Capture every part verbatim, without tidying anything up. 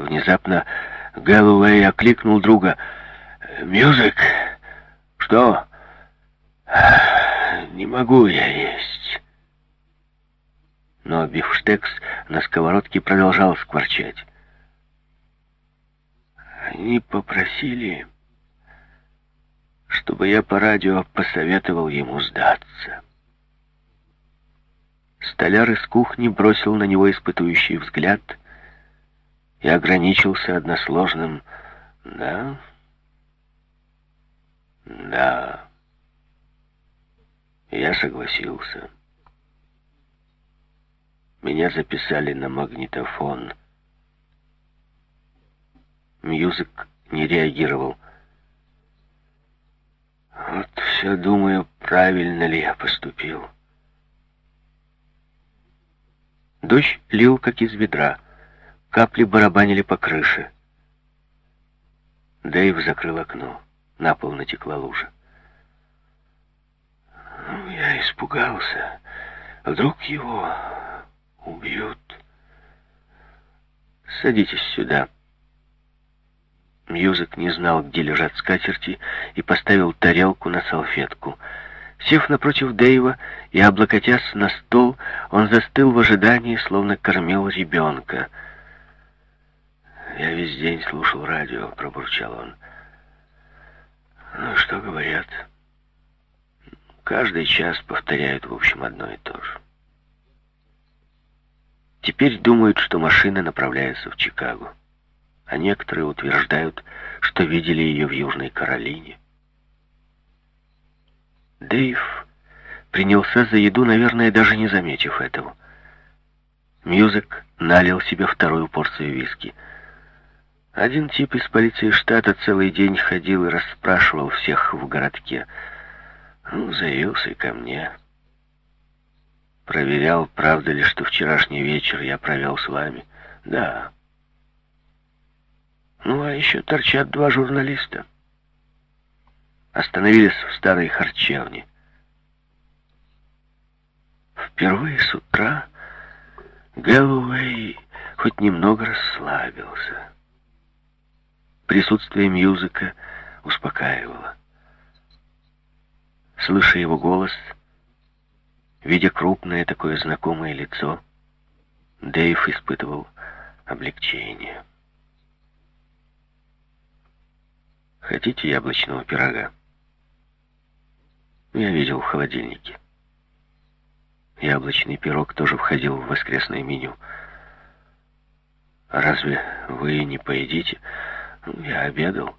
Внезапно Гэллоуэй окликнул друга. «Мьюзик!» «Что?» «Не могу я есть». Но бифштекс на сковородке продолжал скворчать. «Они попросили, чтобы я по радио посоветовал ему сдаться». Столяр из кухни бросил на него испытующий взгляд и ограничился односложным «да, да». Я согласился. Меня записали на магнитофон. Мьюзик не реагировал. Вот все думаю, правильно ли я поступил. Дождь лил, как из ведра. Капли барабанили по крыше. Дэйв закрыл окно. На пол натекла лужа. Ну, я испугался. Вдруг его убьют. Садитесь сюда. Мьюзик не знал, где лежат скатерти, и поставил тарелку на салфетку. Сев напротив Дэйва и облокотясь на стол, он застыл в ожидании, словно кормил ребенка. «Я весь день слушал радио», — пробурчал он. «Ну, что говорят?» «Каждый час повторяют, в общем, одно и то же. Теперь думают, что машина направляется в Чикаго, а некоторые утверждают, что видели ее в Южной Каролине». Дэйв принялся за еду, наверное, даже не заметив этого. Мьюзик налил себе вторую порцию виски. Один тип из полиции штата целый день ходил и расспрашивал всех в городке. Ну, заявился и ко мне. Проверял, правда ли, что вчерашний вечер я провел с вами. Да. Ну, а еще торчат два журналиста. Остановились в старой харчевне. Впервые с утра Гэллоуэй хоть немного расслабился. Присутствие Мьюзика успокаивало. Слыша его голос, видя крупное такое знакомое лицо, Дэйв испытывал облегчение. «Хотите яблочного пирога?» Я видел в холодильнике. Яблочный пирог тоже входил в воскресное меню. «Разве вы не поедите?» «Я обедал».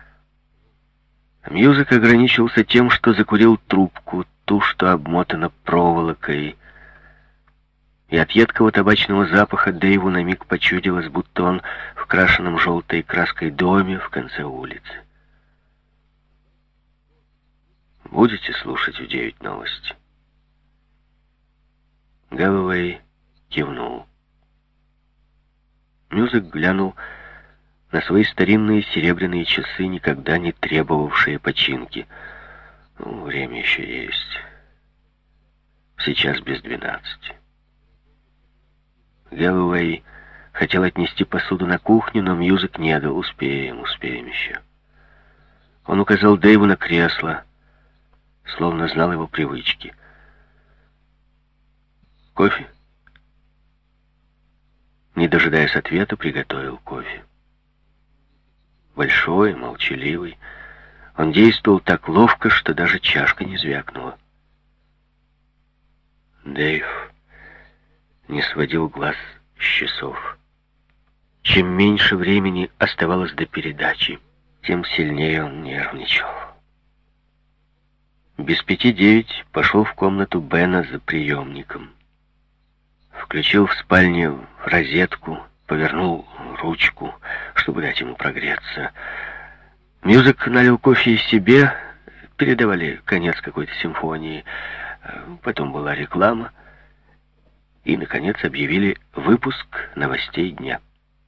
Мьюзик ограничился тем, что закурил трубку, ту, что обмотана проволокой. И от едкого табачного запаха Дэйву на миг почудилось, будто он в крашенном желтой краской доме в конце улицы. «Будете слушать в девять новости?» Гэллоуэй кивнул. Мьюзик глянул на свои старинные серебряные часы, никогда не требовавшие починки. Ну, время еще есть. Сейчас без двенадцати. Гэллоуэй хотел отнести посуду на кухню, но Мьюзик не дал. Успеем, успеем еще. Он указал Дэйву на кресло, словно знал его привычки. «Кофе?» Не дожидаясь ответа, приготовил кофе. Большой, молчаливый, он действовал так ловко, что даже чашка не звякнула. Дэйв не сводил глаз с часов. Чем меньше времени оставалось до передачи, тем сильнее он нервничал. Без пяти девять пошел в комнату Бена за приемником. Включил в спальне в розетку, повернул ручку, чтобы дать ему прогреться. Мьюзик налил кофе и себе, передавали конец какой-то симфонии. Потом была реклама. И, наконец, объявили выпуск новостей дня.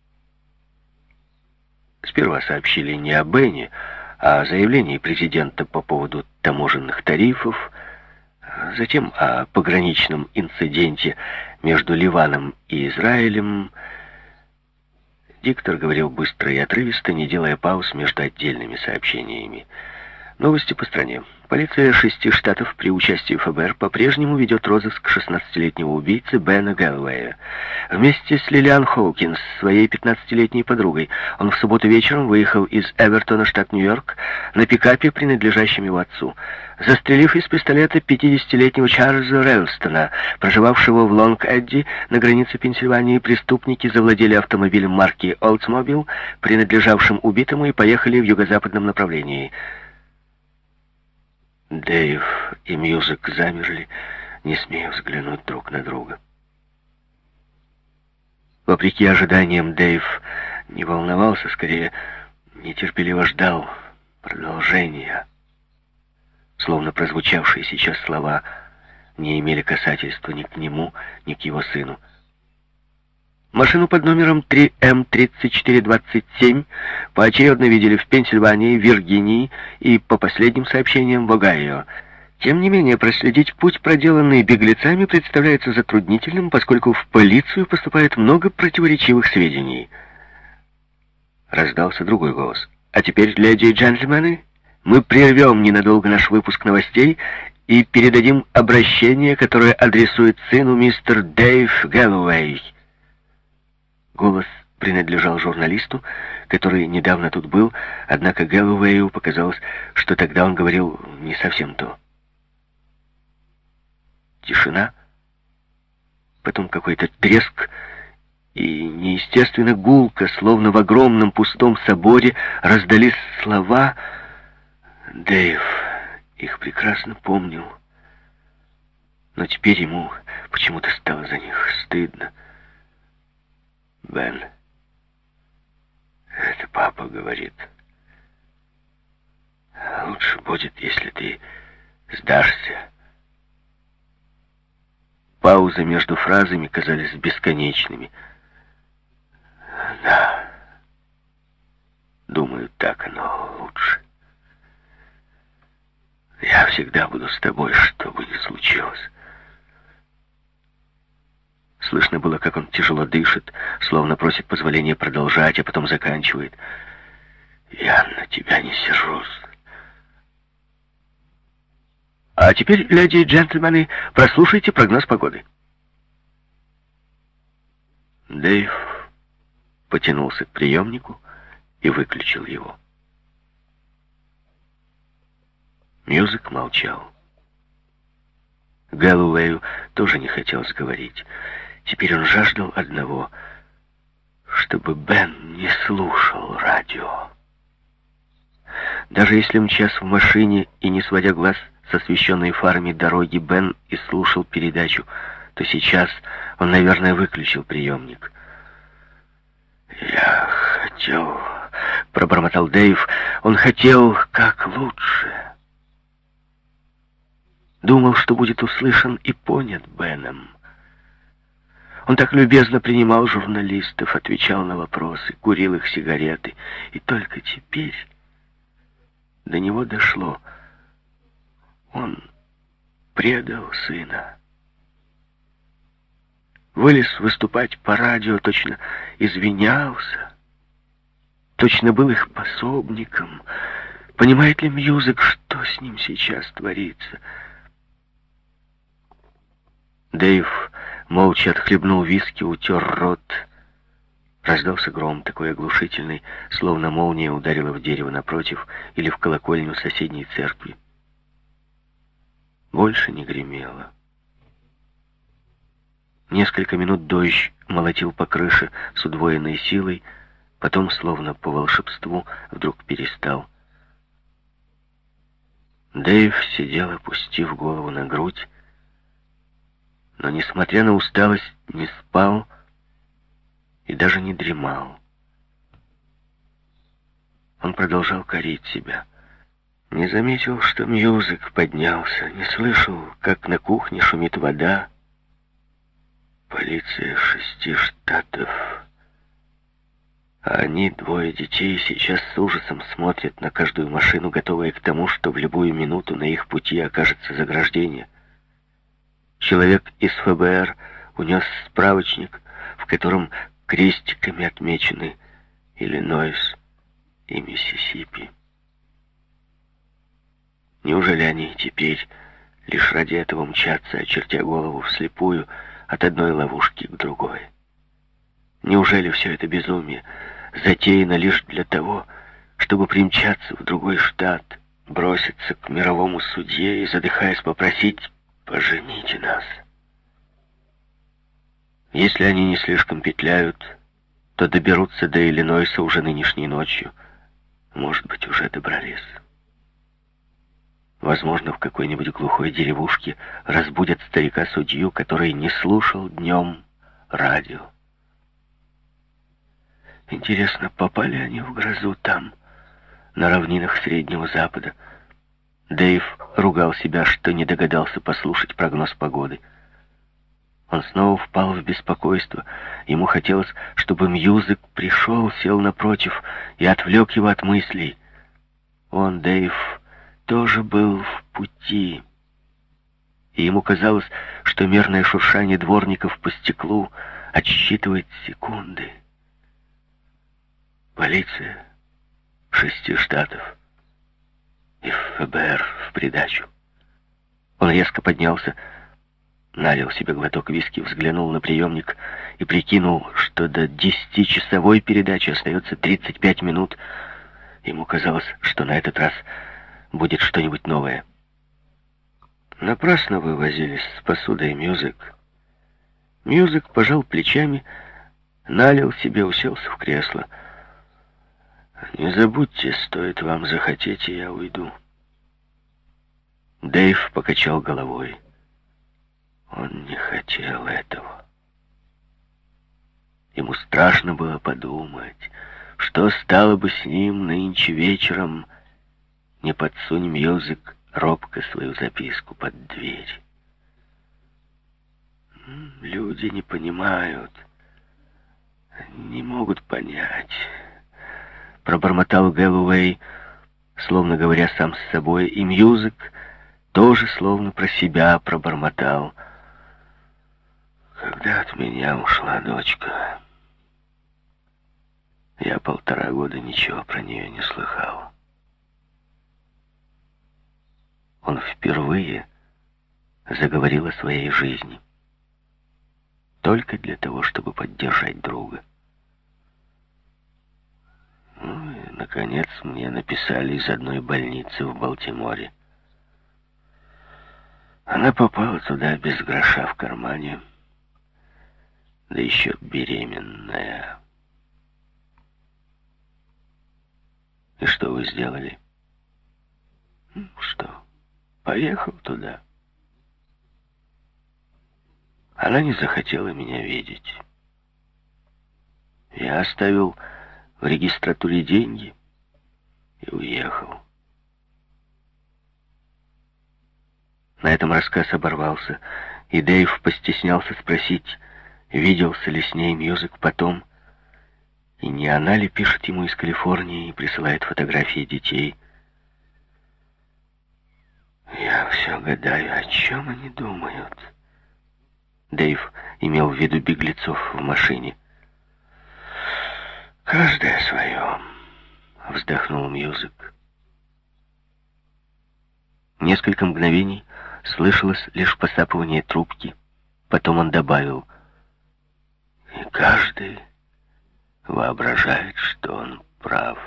Сперва сообщили не о Бене, а о заявлении президента по поводу таможенных тарифов, затем о пограничном инциденте между Ливаном и Израилем. Диктор говорил быстро и отрывисто, не делая пауз между отдельными сообщениями. Новости по стране. Полиция шести штатов при участии ФБР по-прежнему ведет розыск шестнадцатилетнего убийцы Бена Гэллоуэя. Вместе с Лилиан Хоукинс, своей пятнадцатилетней подругой, он в субботу вечером выехал из Эвертона, штат Нью-Йорк, на пикапе, принадлежащем его отцу. Застрелив из пистолета пятидесятилетнего Чарльза Рэлстона, проживавшего в Лонг-Эдди на границе Пенсильвании, преступники завладели автомобилем марки Oldsmobile, принадлежавшим убитому, и поехали в юго-западном направлении. Дэйв и Мьюзик замерли, не смея взглянуть друг на друга. Вопреки ожиданиям, Дэйв не волновался, скорее нетерпеливо ждал продолжения. Словно прозвучавшие сейчас слова не имели касательства ни к нему, ни к его сыну. Машину под номером три эм тридцать четыре двадцать семь поочередно видели в Пенсильвании, Виргинии и, по последним сообщениям, в Огайо. Тем не менее, проследить путь, проделанный беглецами, представляется затруднительным, поскольку в полицию поступает много противоречивых сведений. Раздался другой голос. «А теперь, леди и джентльмены, мы прервем ненадолго наш выпуск новостей и передадим обращение, которое адресует сыну мистер Дэйв Гэллоуэй». Голос принадлежал журналисту, который недавно тут был, однако Гэллоуэю показалось, что тогда он говорил не совсем то. Тишина, потом какой-то треск, и неестественно гулко, словно в огромном пустом соборе, раздались слова. Дэйв их прекрасно помнил, но теперь ему почему-то стало за них стыдно. «Бен, это папа говорит. Лучше будет, если ты сдашься». Паузы между фразами казались бесконечными. «Да, думаю, так оно лучше. Я всегда буду с тобой, что бы ни случилось». Слышно было, как он тяжело дышит, словно просит позволения продолжать, а потом заканчивает. «Я на тебя не сержусь». А теперь, леди и джентльмены, прослушайте прогноз погоды. Дэйв потянулся к приемнику и выключил его. Мьюзик молчал. Гэллоуэю тоже не хотелось говорить. Теперь он жаждал одного, чтобы Бен не слушал радио. Даже если, мчась в машине и не сводя глаз с освещенной фарами дороги, Бен и слушал передачу, то сейчас он, наверное, выключил приемник. «Я хотел...» — пробормотал Дэйв. «Он хотел как лучше. Думал, что будет услышан и понят Беном. Он так любезно принимал журналистов, отвечал на вопросы, курил их сигареты. И только теперь до него дошло. Он предал сына. Вылез выступать по радио, точно извинялся, точно был их пособником. Понимает ли Мьюзик, что с ним сейчас творится?» Дэйв молча отхлебнул виски, утер рот. Раздался гром, такой оглушительный, словно молния ударила в дерево напротив или в колокольню соседней церкви. Больше не гремело. Несколько минут дождь молотил по крыше с удвоенной силой, потом, словно по волшебству, вдруг перестал. Дэйв сидел, опустив голову на грудь, но, несмотря на усталость, не спал и даже не дремал. Он продолжал корить себя. Не заметил, что Мьюзик поднялся, не слышал, как на кухне шумит вода. Полиция шести штатов. А они, двое детей, сейчас с ужасом смотрят на каждую машину, готовые к тому, что в любую минуту на их пути окажется заграждение. Человек из ФБР унес справочник, в котором крестиками отмечены Иллинойс и Миссисипи. Неужели они теперь лишь ради этого мчатся, очертя голову вслепую от одной ловушки к другой? Неужели все это безумие затеяно лишь для того, чтобы примчаться в другой штат, броситься к мировому судье и, задыхаясь, попросить: «Пожените нас»? Если они не слишком петляют, то доберутся до Иллинойса уже нынешней ночью. Может быть, уже добрались. Возможно, в какой-нибудь глухой деревушке разбудят старика-судью, который не слушал днем радио. Интересно, попали они в грозу там, на равнинах Среднего Запада? Дэйв ругал себя, что не догадался послушать прогноз погоды. Он снова впал в беспокойство. Ему хотелось, чтобы Мьюзик пришел, сел напротив и отвлек его от мыслей. Он, Дэйв, тоже был в пути. И ему казалось, что мерное шуршание дворников по стеклу отсчитывает секунды. Полиция шести штатов и эф бэ эр в придачу. Он резко поднялся, налил себе глоток виски, взглянул на приемник и прикинул, что до десятичасовой передачи остается тридцать пять минут. Ему казалось, что на этот раз будет что-нибудь новое. Напрасно вы возились с посудой, Мьюзик. Мьюзик пожал плечами, налил себе, уселся в кресло. Не забудьте, стоит вам захотеть, и я уйду. Дэйв покачал головой. Он не хотел этого. Ему страшно было подумать, что стало бы с ним нынче вечером, не подсунь Мьюзик робко свою записку под дверь. Люди не понимают, не могут понять. Пробормотал Гэллоуэй, словно говоря сам с собой, и Мьюзик тоже словно про себя пробормотал. Когда от меня ушла дочка, я полтора года ничего про нее не слыхал. Он впервые заговорил о своей жизни. Только для того, чтобы поддержать друга. Ну и, наконец, мне написали из одной больницы в Балтиморе. Она попала туда без гроша в кармане, да еще беременная. И что вы сделали? Что? Поехал туда. Она не захотела меня видеть. Я оставил в регистратуре деньги и уехал. На этом рассказ оборвался, и Дэйв постеснялся спросить, виделся ли с ней Мьюзик потом, и не она ли пишет ему из Калифорнии и присылает фотографии детей. Я все гадаю, о чем они думают. Дэйв имел в виду беглецов в машине. «Каждый о своем», — вздохнул Мьюзик. Несколько мгновений слышалось лишь посапывание трубки. Потом он добавил: «И каждый воображает, что он прав».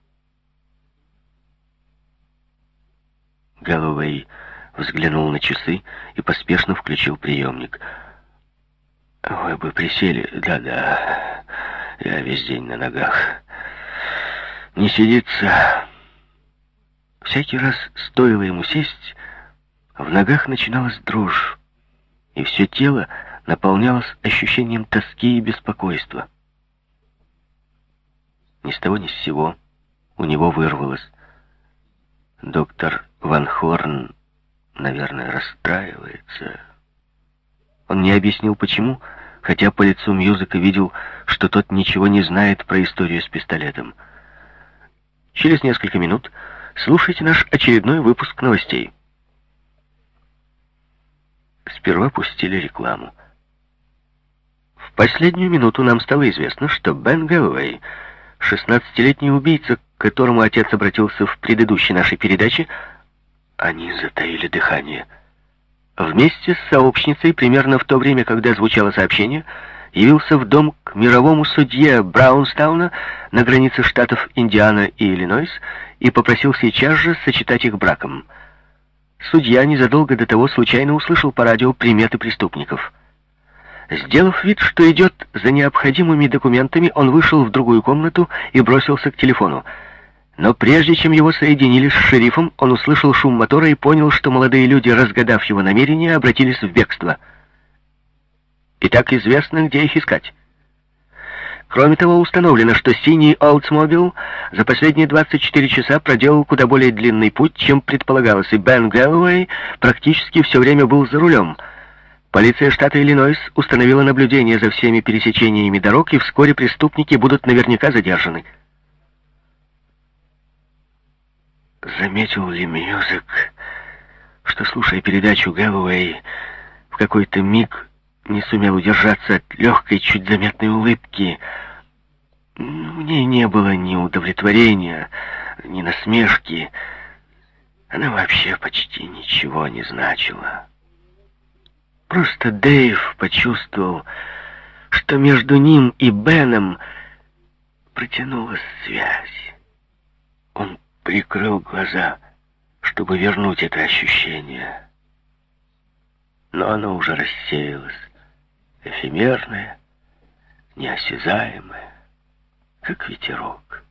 Гэллоуэй взглянул на часы и поспешно включил приемник. «Вы бы присели?» «Да-да, я весь день на ногах. Не сидится». Всякий раз, стоило ему сесть, в ногах начиналась дрожь, и все тело наполнялось ощущением тоски и беспокойства. Ни с того ни с сего у него вырвалось: доктор Ван Хорн, наверное, расстраивается. Он не объяснил, почему, хотя по лицу Мьюзика видел, что тот ничего не знает про историю с пистолетом. Через несколько минут слушайте наш очередной выпуск новостей. Сперва пустили рекламу. В последнюю минуту нам стало известно, что Бен Гэллоуэй шестнадцатилетний убийца, к которому отец обратился в предыдущей нашей передаче, они затаили дыхание. Вместе с сообщницей, примерно в то время, когда звучало сообщение, явился в дом к мировому судье Браунстауна на границе штатов Индиана и Иллинойс и попросил сейчас же сочетать их браком. Судья незадолго до того случайно услышал по радио приметы преступников. Сделав вид, что идет за необходимыми документами, он вышел в другую комнату и бросился к телефону. Но прежде чем его соединили с шерифом, он услышал шум мотора и понял, что молодые люди, разгадав его намерения, обратились в бегство. И так известно, где их искать. Кроме того, установлено, что синий Oldsmobile за последние двадцать четыре часа проделал куда более длинный путь, чем предполагалось, и Бен Гэллоуэй практически все время был за рулем. Полиция штата Иллинойс установила наблюдение за всеми пересечениями дорог, и вскоре преступники будут наверняка задержаны. Заметил ли Мьюзек, что, слушая передачу, Гэллоуэй в какой-то миг не сумел удержаться от легкой, чуть заметной улыбки? В ней не было ни удовлетворения, ни насмешки. Она вообще почти ничего не значила. Просто Дэйв почувствовал, что между ним и Беном протянулась связь. Он прикрыл глаза, чтобы вернуть это ощущение. Но оно уже рассеялось, эфемерное, неосязаемое, как ветерок.